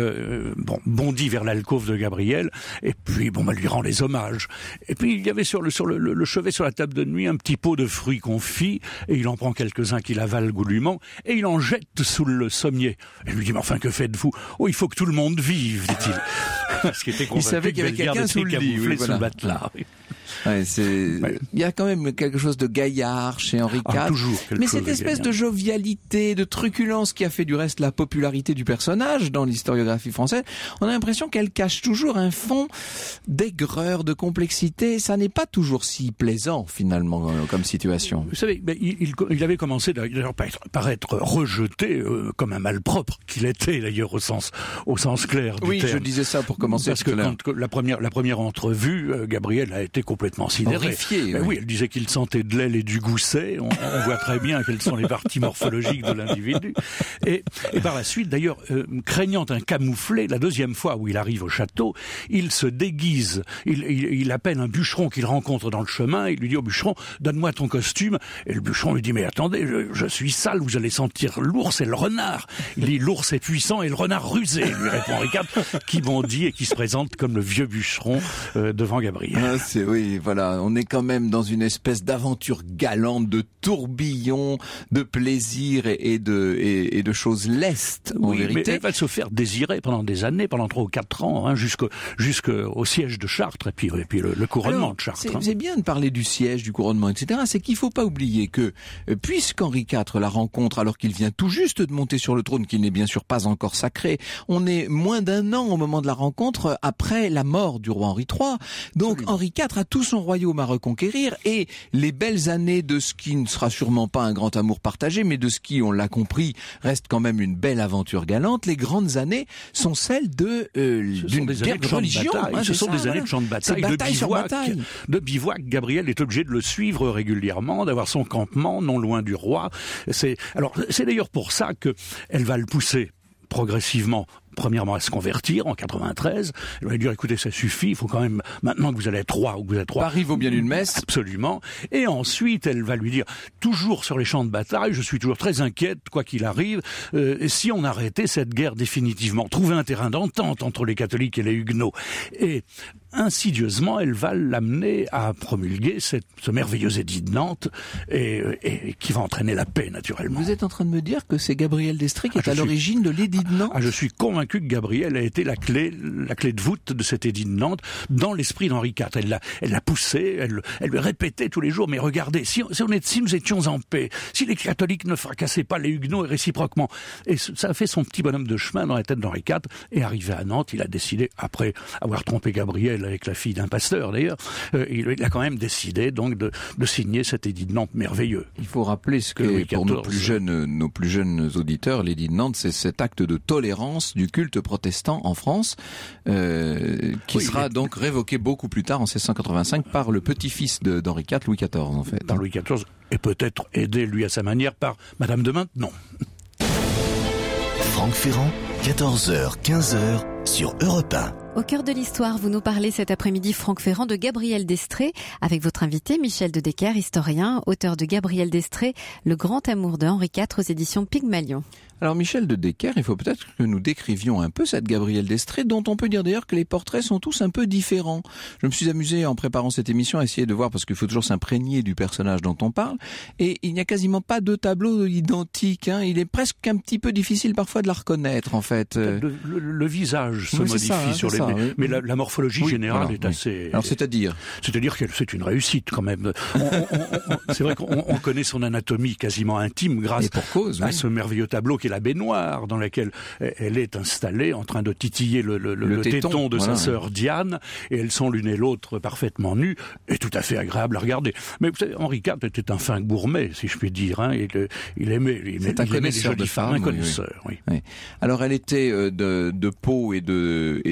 bondit vers l'alcôve de Gabrielle, et puis lui rend les hommages. Et puis il y avait sur le chevet, sur la table de nuit, un petit pot de fruits confits, et il en prend quelques-uns qu'il avale goulûment, et il en jette sous le sommier. Elle lui dit, mais enfin, que faites-vous? Oh, il faut que tout le monde vive, dit-il. Parce qu'il était convaincu, il savait qu'il y avait quelqu'un sous le lit, sous le matelas. Ouais, il y a quand même quelque chose de gaillard chez Henri IV. Toujours mais cette espèce de jovialité, de truculence qui a fait du reste la popularité du personnage dans l'historiographie française, on a l'impression qu'elle cache toujours un fond d'aigreur, de complexité. Ça n'est pas toujours si plaisant, finalement, comme situation. Vous savez, il avait commencé d'ailleurs par être rejeté comme un malpropre qu'il était, d'ailleurs, au sens clair du terme. Oui, je disais ça pour commencer. Parce que quand la première entrevue, Gabrielle a été complètement sidérée. Oui, elle disait qu'il sentait de l'aile et du gousset. On voit très bien quelles sont les parties morphologiques de l'individu. Et par la suite, d'ailleurs, craignant un camouflet, la deuxième fois où il arrive au château, il se déguise. Il appelle un bûcheron qu'il rencontre dans le chemin. Il lui dit au bûcheron, donne-moi ton costume. Et le bûcheron lui dit, mais attendez, je suis sale, vous allez sentir l'ours et le renard. Il dit, l'ours est puissant et le renard rusé, lui répond Henri IV, qui bondit et qui se présente comme le vieux bûcheron devant Gabrielle. Oui, voilà, on est quand même dans une espèce d'aventure galante, de tourbillon, de plaisir et de choses lestes, en vérité. Mais elle va se faire désirer pendant des années, pendant 3 ou 4 ans, jusqu'au siège de Chartres, et puis le couronnement de Chartres. C'est bien de parler du siège, du couronnement, etc. C'est qu'il faut pas oublier que, puisqu'Henri IV la rencontre alors qu'il vient tout juste de monter sur le trône, qu'il n'est bien sûr pas encore sacré, on est moins d'1 an au moment de la rencontre après la mort du roi Henri III. Donc Henri IV a tout son royaume à reconquérir, et les belles années de ce qui ne sera sûrement pas un grand amour partagé, mais de ce qui, on l'a compris, reste quand même une belle aventure galante, les grandes années sont celles d'une guerre de religion. Ce sont des années de champ de bataille, de bivouac. Gabrielle est obligée de le suivre régulièrement, d'avoir son campement non loin du roi. C'est d'ailleurs pour ça que elle va le pousser progressivement, premièrement, à se convertir en 93. Elle va lui dire, écoutez, ça suffit, il faut quand même, maintenant que vous allez être roi, Paris vaut bien une messe. Absolument. Et ensuite, elle va lui dire, toujours sur les champs de bataille, je suis toujours très inquiète, quoi qu'il arrive, si on arrêtait cette guerre définitivement, trouver un terrain d'entente entre les catholiques et les huguenots. Et insidieusement, elle va l'amener à promulguer ce merveilleux édit de Nantes, et qui va entraîner la paix, naturellement. Vous êtes en train de me dire que c'est Gabrielle d'Estrées qui est à l'origine de l'édit de Nantes? Je suis convaincu que Gabrielle a été la clé de voûte de cet édit de Nantes dans l'esprit d'Henri IV. Elle l'a poussé, elle lui répétait tous les jours, mais regardez, si nous étions en paix, si les catholiques ne fracassaient pas les huguenots et réciproquement. Et ça a fait son petit bonhomme de chemin dans la tête d'Henri IV, et arrivé à Nantes, il a décidé, après avoir trompé Gabrielle avec la fille d'un pasteur d'ailleurs, il a quand même décidé donc de signer cet édit de Nantes merveilleux. Il faut rappeler ce que pour nos plus jeunes auditeurs, l'édit de Nantes, c'est cet acte de tolérance du culte protestant en France, qui sera donc révoqué beaucoup plus tard, en 1685, par le petit-fils d'Henri IV, Louis XIV, en fait. Par Louis XIV, et peut-être aidé, lui, à sa manière, par Madame de Maintenon. Franck Ferrand, 14h, 15h, sur Europe 1. Au cœur de l'histoire, vous nous parlez cet après-midi, Franck Ferrand, de Gabrielle d'Estrées, avec votre invité Michel de Decker, historien, auteur de Gabrielle d'Estrées, Le grand amour de Henri IV aux éditions Pygmalion. Alors Michel de Decker, il faut peut-être que nous décrivions un peu cette Gabrielle d'Estrées, dont on peut dire d'ailleurs que les portraits sont tous un peu différents. Je me suis amusé en préparant cette émission à essayer de voir, parce qu'il faut toujours s'imprégner du personnage dont on parle, et il n'y a quasiment pas de tableau identique. Il est presque un petit peu difficile parfois de la reconnaître, en fait. Le visage se modifie sur les... Mais la morphologie générale est assez... Alors c'est-à-dire que c'est une réussite quand même. C'est vrai qu'on connaît son anatomie quasiment intime grâce à ce merveilleux tableau qui est la baignoire dans laquelle elle est installée en train de titiller le téton de sa sœur Diane, et elles sont l'une et l'autre parfaitement nues et tout à fait agréable à regarder. Mais vous savez, Henri IV était un fin gourmet, si je puis dire. Il aimait les jolies femmes, un connaisseur. Oui. Alors elle était de peau et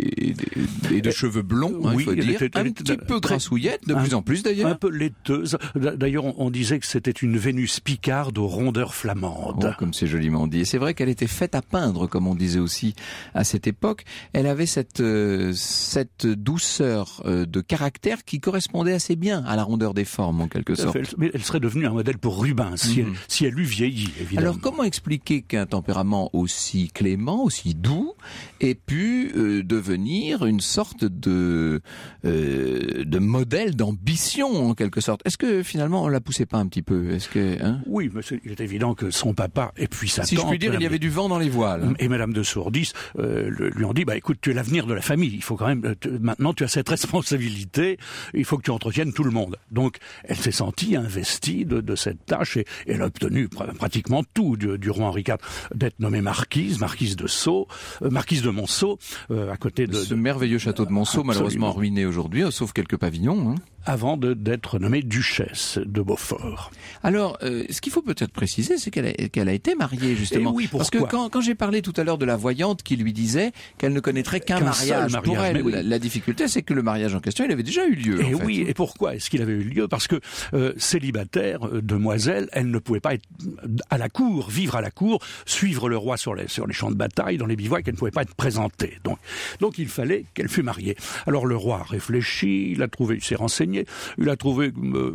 et de cheveux blonds, il faut dire. Un petit peu grassouillette, de plus en plus d'ailleurs. Un peu laiteuse. D'ailleurs, on disait que c'était une Vénus picarde aux rondeurs flamandes. Oh, comme c'est joliment dit. Et c'est vrai qu'elle était faite à peindre, comme on disait aussi à cette époque. Elle avait cette douceur de caractère qui correspondait assez bien à la rondeur des formes, en quelque sorte. Mais elle serait devenue un modèle pour Rubens, si elle eût vieilli, évidemment. Alors, comment expliquer qu'un tempérament aussi clément, aussi doux, ait pu devenir une sorte de modèle d'ambition, en quelque sorte? Est-ce que, finalement, on la poussait pas un petit peu? Oui, mais il est évident que son papa et puis sa tante... Si je puis dire, il y avait du vent dans les voiles. Et Madame de Sourdis lui ont dit, écoute, tu es l'avenir de la famille. Il faut quand même... maintenant, tu as cette responsabilité. Il faut que tu entretiennes tout le monde. Donc, elle s'est sentie investie de cette tâche et elle a obtenu pratiquement tout du roi Henri IV, d'être nommée marquise de Sceaux, marquise de Monceau, à côté de... Ce merveilleux château de Monceau, malheureusement ruiné aujourd'hui, sauf quelques pavillons. Avant d'être nommée duchesse de Beaufort. Alors, ce qu'il faut peut-être préciser, c'est qu'elle a été mariée, justement. Et oui, pourquoi ? Parce que quand j'ai parlé tout à l'heure de la voyante qui lui disait qu'elle ne connaîtrait qu'un mariage pour elle, la difficulté, c'est que le mariage en question, il avait déjà eu lieu. Et oui, et pourquoi est-ce qu'il avait eu lieu ? Parce que célibataire, demoiselle, elle ne pouvait pas être à la cour, vivre à la cour, suivre le roi sur les champs de bataille, dans les bivouacs, elle ne pouvait pas être présentée. Donc il fallait qu'elle fût mariée. Alors le roi a réfléchi, il s'est renseigné, il a trouvé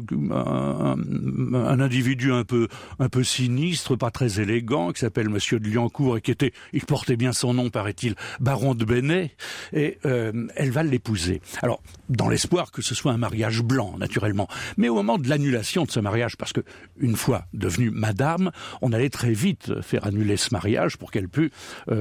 un individu un peu sinistre, pas très élégant, qui s'appelle Monsieur de Liancourt et il portait bien son nom, paraît-il, baron de Bennay, et elle va l'épouser. Alors, dans l'espoir que ce soit un mariage blanc, naturellement. Mais au moment de l'annulation de ce mariage, parce que une fois devenue madame, on allait très vite faire annuler ce mariage pour qu'elle pût,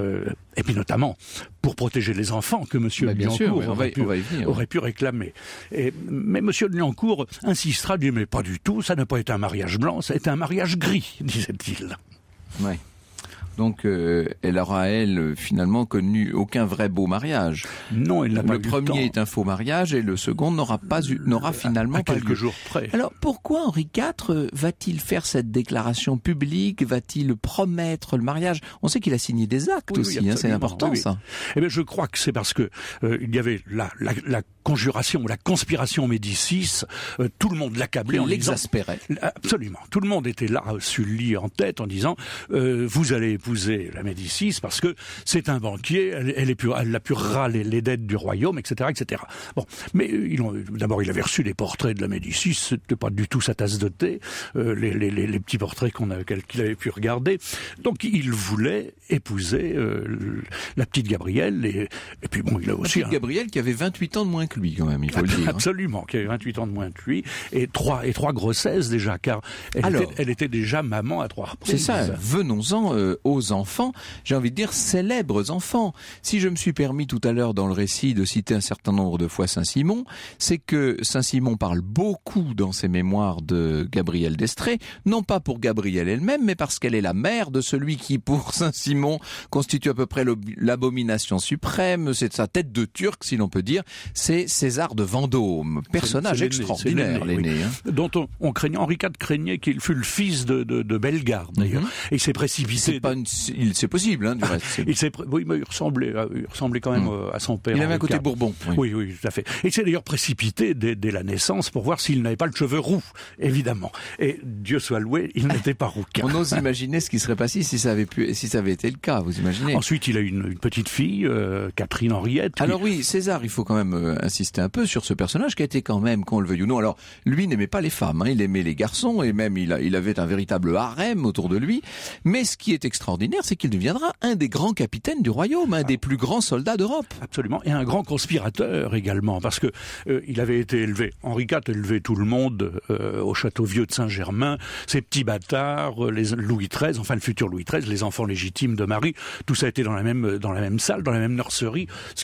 et puis notamment pour protéger les enfants que Monsieur de Liancourt aurait pu réclamer. Mais Monsieur de Liancourt insistera, dit mais pas du tout, ça n'a pas été un mariage blanc, ça a été un mariage gris, disait-il. Ouais. Donc, elle aura, finalement connu aucun vrai beau mariage. Non, elle n'a pas eu le temps. Le premier est un faux mariage et le second n'aura finalement pas eu. À quelques jours près. Alors, pourquoi Henri IV va-t-il faire cette déclaration publique? Va-t-il promettre le mariage? On sait qu'il a signé des actes aussi, c'est important ça. Eh bien, je crois que c'est parce que il y avait la conjuration, la conspiration Médicis, tout le monde l'accablait en l'exaspérait. Absolument. Tout le monde était là, sur le lit en tête, en disant vous allez épouser la Médicis parce que c'est un banquier, elle a pu râler les dettes du royaume, etc., etc. Bon, mais d'abord, il avait reçu les portraits de la Médicis, c'était pas du tout sa tasse de thé, les petits portraits qu'il avait pu regarder. Donc, il voulait épouser la petite Gabrielle, et puis bon, il a aussi... La petite Gabrielle qui avait 28 ans de moins que lui, quand même, il faut le dire. Absolument, qui avait 28 ans de moins que lui, et trois grossesses déjà, car elle était déjà maman à 3 reprises. C'est ça, venons-en aux enfants, j'ai envie de dire célèbres enfants. Si je me suis permis tout à l'heure dans le récit de citer un certain nombre de fois Saint-Simon, c'est que Saint-Simon parle beaucoup dans ses mémoires de Gabrielle d'Estrées, non pas pour Gabrielle elle-même, mais parce qu'elle est la mère de celui qui, pour Saint-Simon, constitue à peu près l'abomination suprême, c'est sa tête de Turc, si l'on peut dire, c'est César de Vendôme, personnage extraordinaire, l'aîné. Oui. Dont on craignait, Henri IV craignait qu'il fût le fils de Bellegarde, d'ailleurs. Et il s'est précipité... C'est possible, du reste. Oui, mais il ressemblait quand même à son père. Il avait un côté Bourbon. Oui, tout à fait. Et il s'est d'ailleurs précipité dès la naissance pour voir s'il n'avait pas le cheveu roux, évidemment. Et Dieu soit loué, il n'était pas rouquin. On ose imaginer ce qui serait passé si ça avait été le cas, vous imaginez. Ensuite, il a une petite fille, Catherine Henriette. Alors oui, César, il faut quand même insister un peu sur ce personnage qui a été quand même, qu'on le veuille ou non. Alors, lui n'aimait pas les femmes, il aimait les garçons, et même il avait un véritable harem autour de lui. Mais ce qui est extraordinaire, c'est qu'il deviendra un des grands capitaines du royaume, un des plus grands soldats d'Europe. Absolument, et un grand conspirateur également, parce que il avait été élevé, Henri IV élevait tout le monde au château vieux de Saint-Germain, ces petits bâtards, les Louis XIII, enfin le futur Louis XIII, les enfants légitimes de Marie, tout ça a été dans la même salle, dans la même nurserie.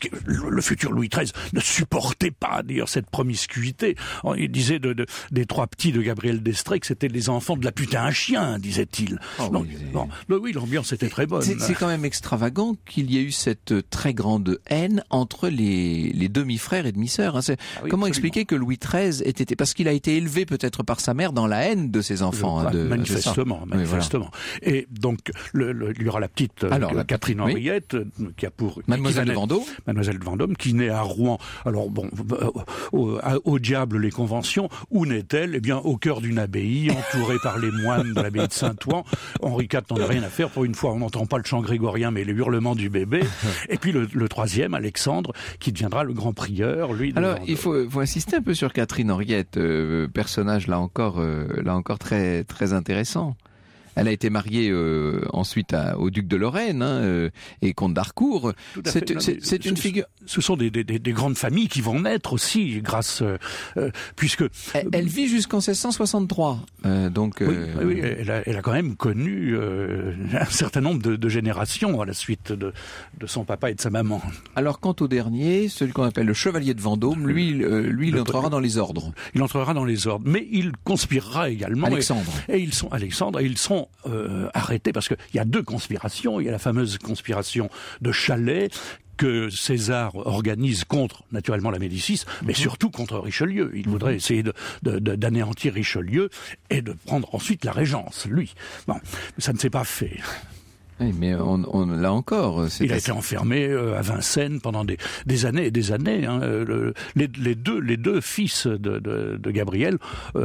Le futur Louis XIII ne supportait pas d'ailleurs cette promiscuité. Il disait des 3 petits de Gabrielle d'Estrées que c'était les enfants de la putain à chien, disait-il. Oh, oui, l'ambiance l'ambiance était très bonne. C'est quand même extravagant qu'il y ait eu cette très grande haine entre les demi-frères et demi-sœurs. Hein. Comment expliquer que Louis XIII ait été... Parce qu'il a été élevé peut-être par sa mère dans la haine de ses enfants. Manifestement. Oui, voilà. Et donc, il y aura la petite Catherine Henriette, qui a pour... Mademoiselle de Vendôme. Mademoiselle de Vendôme, qui naît à Rouen. Alors bon, au diable les conventions. Où naît-elle? Eh bien, au cœur d'une abbaye, entourée par les moines de l'abbaye de Saint-Ouen. Henri IV n'en a rien à faire. Pour une fois, on n'entend pas le chant grégorien, mais les hurlements du bébé. Et puis le troisième, Alexandre, qui deviendra le grand prieur, lui. Alors, il faut insister un peu sur Catherine Henriette, personnage là encore très très intéressant. Elle a été mariée ensuite au duc de Lorraine et comte d'Harcourt. C'est une figure. Ce sont des grandes familles qui vont naître aussi grâce puisque elle vit jusqu'en 1663. Oui, elle a quand même connu un certain nombre de générations à la suite de son papa et de sa maman. Alors quant au dernier, celui qu'on appelle le chevalier de Vendôme, lui il entrera dans les ordres. Il entrera dans les ordres, mais il conspirera également. Alexandre. Et ils sont arrêtés parce qu'il y a deux conspirations. Il y a la fameuse conspiration de Chalais que César organise contre, naturellement, la Médicis, mais surtout contre Richelieu. Il voudrait essayer d'anéantir Richelieu et de prendre ensuite la régence, lui. Bon, ça ne s'est pas fait. Oui, mais là encore... Il a été enfermé à Vincennes pendant des années et des années. Hein. Les deux fils de Gabriel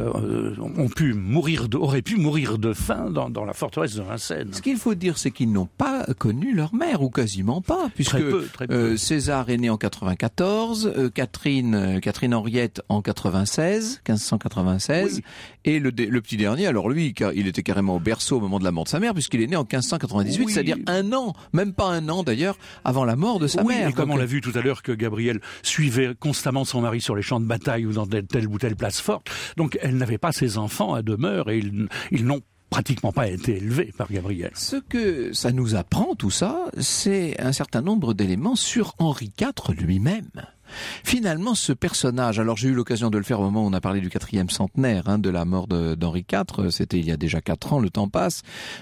auraient pu mourir de faim dans la forteresse de Vincennes. Ce qu'il faut dire, c'est qu'ils n'ont pas connu leur mère, ou quasiment pas, puisque très peu. César est né en 94, Catherine Henriette en 1596, oui. Et le petit dernier, alors lui, il était carrément au berceau au moment de la mort de sa mère, puisqu'il est né en 1598. Oui. C'est-à-dire un an, même pas un an d'ailleurs, avant la mort de sa mère. Et comme on l'a vu tout à l'heure que Gabrielle suivait constamment son mari sur les champs de bataille ou dans telle ou telle place forte, donc elle n'avait pas ses enfants à demeure et ils n'ont pratiquement pas été élevés par Gabrielle. Ce que ça nous apprend tout ça, c'est un certain nombre d'éléments sur Henri IV lui-même. Finalement, ce personnage, alors j'ai eu l'occasion de le faire au moment où on a parlé du 4e centenaire de la mort d'Henri IV, c'était il y a déjà 4 ans, le temps passe,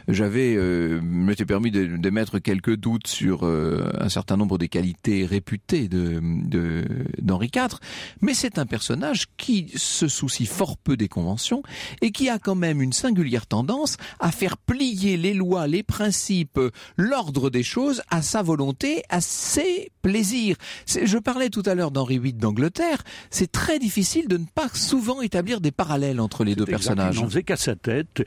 m'étais permis d'émettre quelques doutes sur un certain nombre des qualités réputées d'Henri IV, mais c'est un personnage qui se soucie fort peu des conventions et qui a quand même une singulière tendance à faire plier les lois, les principes, l'ordre des choses à sa volonté, à ses plaisirs. Je parlais tout à l'heure d'Henri VIII d'Angleterre, c'est très difficile de ne pas souvent établir des parallèles entre les deux personnages. Il n'en faisait qu'à sa tête.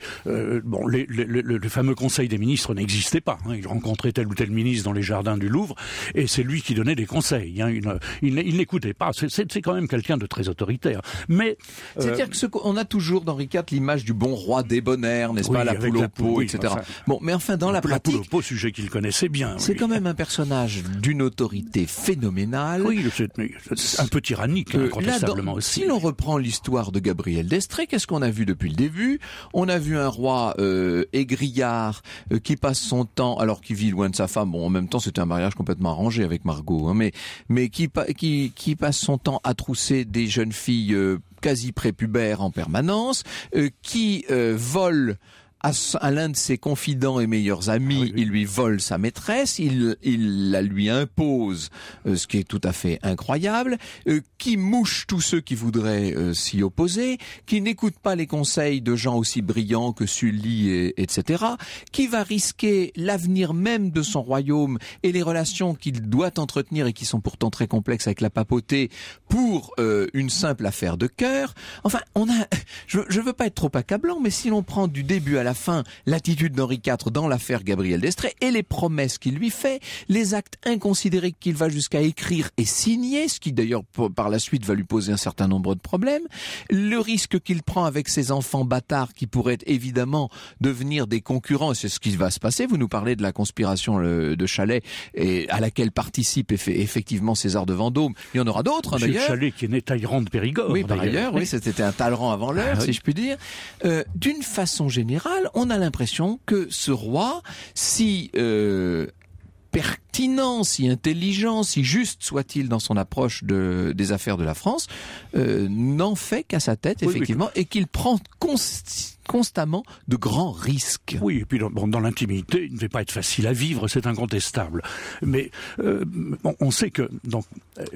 Le fameux conseil des ministres n'existait pas. Il rencontrait tel ou tel ministre dans les jardins du Louvre et c'est lui qui donnait des conseils. Il n'écoutait pas. C'est quand même quelqu'un de très autoritaire. Mais c'est-à-dire qu'on a toujours d'Henri IV l'image du bon roi débonnaire, n'est-ce pas, la poule au pot, etc. Bon, mais enfin dans la pratique, la poule au pot, sujet qu'il connaissait bien. C'est quand même un personnage d'une autorité phénoménale. Oui, c'est un peu tyrannique, incontestablement aussi. Si l'on reprend l'histoire de Gabriel d'Estrées, qu'est-ce qu'on a vu depuis le début? On a vu un roi égrillard qui passe son temps, alors qu'il vit loin de sa femme. Bon, en même temps, c'était un mariage complètement arrangé avec Margot, mais qui passe son temps à trousser des jeunes filles quasi prépubères en permanence, qui vole à l'un de ses confidents et meilleurs amis, il lui vole sa maîtresse, il la lui impose, ce qui est tout à fait incroyable, qui mouche tous ceux qui voudraient s'y opposer, qui n'écoute pas les conseils de gens aussi brillants que Sully, etc., qui va risquer l'avenir même de son royaume et les relations qu'il doit entretenir et qui sont pourtant très complexes avec la papauté pour une simple affaire de cœur. Enfin, je veux pas être trop accablant, mais si l'on prend du début à la fin l'attitude d'Henri IV dans l'affaire Gabriel d'Estrées et les promesses qu'il lui fait, les actes inconsidérés qu'il va jusqu'à écrire et signer, ce qui d'ailleurs par la suite va lui poser un certain nombre de problèmes, le risque qu'il prend avec ses enfants bâtards qui pourraient évidemment devenir des concurrents, et c'est ce qui va se passer. Vous nous parlez de la conspiration de Chalais et à laquelle participe effectivement César de Vendôme. Il y en aura d'autres d'ailleurs. Chalais qui est né Talleyrand de Périgord. Oui, par ailleurs, oui, c'était un Talleyrand avant l'heure, si je puis dire. D'une façon générale, on a l'impression que ce roi, si pertinent, si intelligent, si juste soit-il dans son approche des affaires de la France, n'en fait qu'à sa tête, effectivement, et qu'il prend constamment de grands risques. Oui, et puis dans l'intimité, il ne devait pas être facile à vivre, c'est incontestable. Mais on sait que... Donc,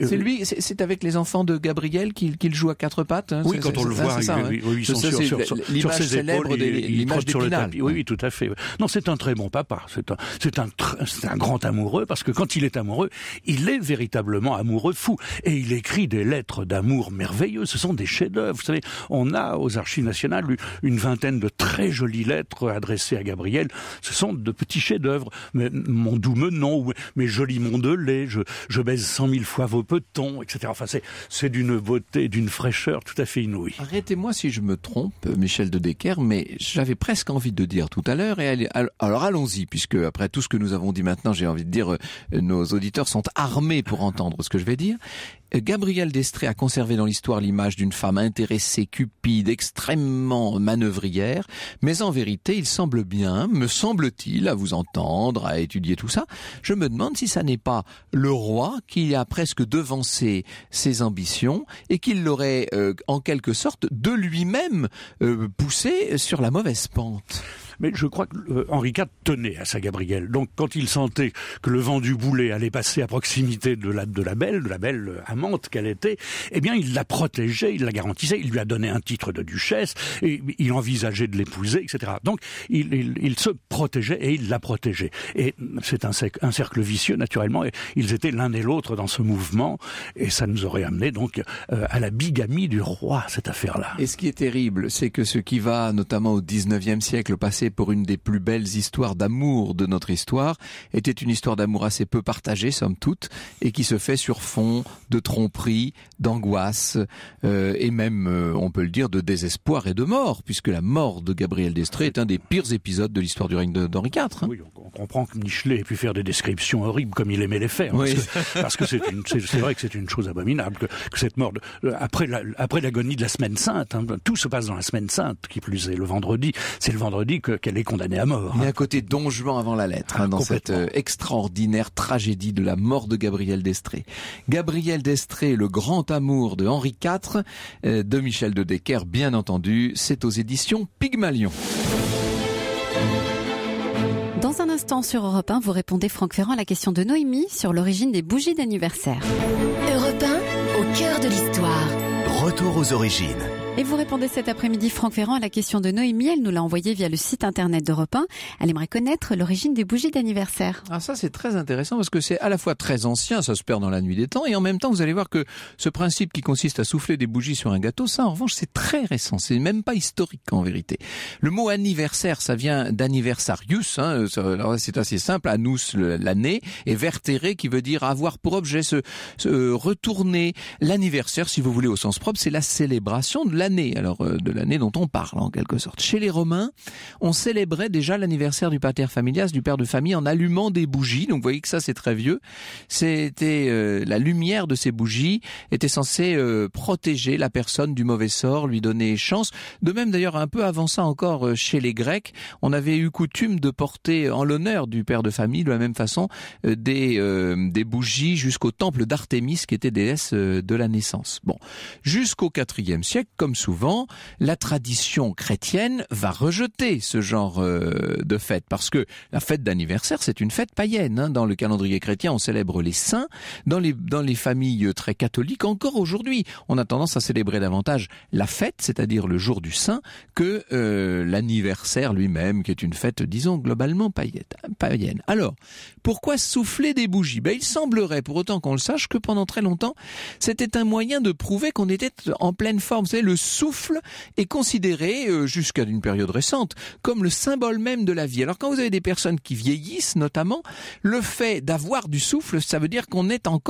c'est avec les enfants de Gabriel qu'il joue à quatre pattes. Hein, oui, quand on le voit, ils sont sur ses épaules, il trotte sur le tapis. Oui, tout à fait. Non, c'est un très bon papa. C'est un grand amoureux, parce que quand il est amoureux, il est véritablement amoureux fou. Et il écrit des lettres d'amour merveilleuses. Ce sont des chefs-d'œuvre. Vous savez, on a aux Archives nationales une vingtaine de très jolies lettres adressées à Gabriel. Ce sont de petits chefs-d'œuvre. Mais mon doux menon, mes jolis mondelets, je baise 100 000 fois vos petons, etc. Enfin, c'est d'une beauté, d'une fraîcheur tout à fait inouïe. Arrêtez-moi si je me trompe, Michel de Decker, mais j'avais presque envie de dire tout à l'heure, alors allons-y, puisque après tout ce que nous avons dit maintenant, j'ai envie de dire, nos auditeurs sont armés pour entendre ce que je vais dire. Gabrielle d'Estrées a conservé dans l'histoire l'image d'une femme intéressée, cupide, extrêmement manœuvrière, mais en vérité, il semble bien, me semble-t-il, à vous entendre, à étudier tout ça, je me demande si ça n'est pas le roi qui a presque devancé ses ambitions et qu'il l'aurait, en quelque sorte, de lui-même poussé sur la mauvaise pente. Mais je crois que Henri IV tenait à sa Gabrielle. Donc quand il sentait que le vent du boulet allait passer à proximité de la belle amante qu'elle était, eh bien il la protégeait, il la garantissait, il lui a donné un titre de duchesse, et il envisageait de l'épouser, etc. Donc il se protégeait et il la protégeait. Et c'est un cercle vicieux, naturellement, et ils étaient l'un et l'autre dans ce mouvement, et ça nous aurait amené donc à la bigamie du roi, cette affaire-là. Et ce qui est terrible, c'est que ce qui va, notamment au 19e siècle, passer pour une des plus belles histoires d'amour de notre histoire, était une histoire d'amour assez peu partagée, somme toute, et qui se fait sur fond de tromperie, d'angoisse, et même, on peut le dire, de désespoir et de mort, puisque la mort de Gabrielle d'Estrées est un des pires épisodes de l'histoire du règne d'Henri IV. Hein. Oui, on comprend que Michelet ait pu faire des descriptions horribles comme il aimait les faire, oui. parce que c'est vrai que c'est une chose abominable, que cette mort, après l'agonie de la semaine sainte, hein, tout se passe dans la semaine sainte, qui plus est le vendredi, c'est le vendredi qu'elle est condamnée à mort. Il y a un côté Don Juan avant la lettre, dans cette extraordinaire tragédie de la mort de Gabrielle d'Estrées. Gabrielle d'Estrées, le grand amour de Henri IV, de Michel de Decker, bien entendu, c'est aux éditions Pygmalion. Dans un instant sur Europe 1, vous répondez Franck Ferrand à la question de Noémie sur l'origine des bougies d'anniversaire. Europe 1, au cœur de l'histoire. Retour aux origines. Et vous répondez cet après-midi, Franck Ferrand, à la question de Noémie. Elle nous l'a envoyée via le site internet d'Europe 1. Elle aimerait connaître l'origine des bougies d'anniversaire. Ah, ça c'est très intéressant parce que c'est à la fois très ancien, ça se perd dans la nuit des temps, et en même temps vous allez voir que ce principe qui consiste à souffler des bougies sur un gâteau, ça en revanche c'est très récent, c'est même pas historique en vérité. Le mot anniversaire, ça vient d'anniversarius, hein, c'est assez simple, annus l'année, et vertere qui veut dire avoir pour objet se retourner. L'anniversaire, si vous voulez au sens propre, c'est la célébration de l'année, alors de l'année dont on parle en quelque sorte. Chez les Romains, on célébrait déjà l'anniversaire du pater familias, du père de famille, en allumant des bougies. Donc vous voyez que ça c'est très vieux. C'était la lumière de ces bougies était censée protéger la personne du mauvais sort, lui donner chance. De même d'ailleurs un peu avant ça encore chez les Grecs, on avait eu coutume de porter en l'honneur du père de famille de la même façon des bougies jusqu'au temple d'Artémis qui était déesse de la naissance. Bon, jusqu'au IVe siècle, comme souvent, la tradition chrétienne va rejeter ce genre de fête, parce que la fête d'anniversaire, c'est une fête païenne. Hein. Dans le calendrier chrétien, on célèbre les saints. Dans les familles très catholiques, encore aujourd'hui, on a tendance à célébrer davantage la fête, c'est-à-dire le jour du saint, que l'anniversaire lui-même, qui est une fête, disons, globalement païenne. Alors, pourquoi souffler des bougies ? Il semblerait, pour autant qu'on le sache, que pendant très longtemps, c'était un moyen de prouver qu'on était en pleine forme. Vous savez, le souffle est considéré, jusqu'à une période récente, comme le symbole même de la vie. Alors quand vous avez des personnes qui vieillissent, notamment, le fait d'avoir du souffle, ça veut dire qu'on est encore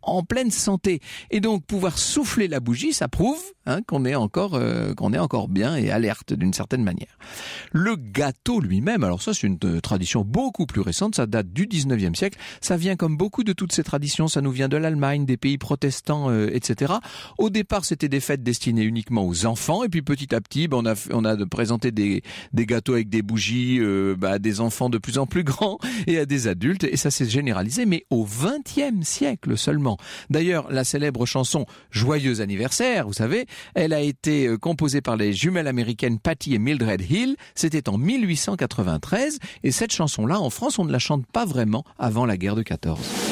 en pleine santé. Et donc pouvoir souffler la bougie, ça prouve qu'on est encore bien et alerte d'une certaine manière. Le gâteau lui-même, alors ça c'est une tradition beaucoup plus récente, ça date du 19e siècle, ça vient comme beaucoup de toutes ces traditions, ça nous vient de l'Allemagne, des pays protestants, etc. Au départ c'était des fêtes destinées uniquement aux enfants, et puis petit à petit on a présenté des gâteaux avec des bougies à des enfants de plus en plus grands et à des adultes, et ça s'est généralisé, mais au 20e siècle seulement. D'ailleurs, la célèbre chanson « Joyeux anniversaire », vous savez, elle a été composée par les jumelles américaines Patty et Mildred Hill, c'était en 1893, et cette chanson-là, en France, on ne la chante pas vraiment avant la guerre de 14.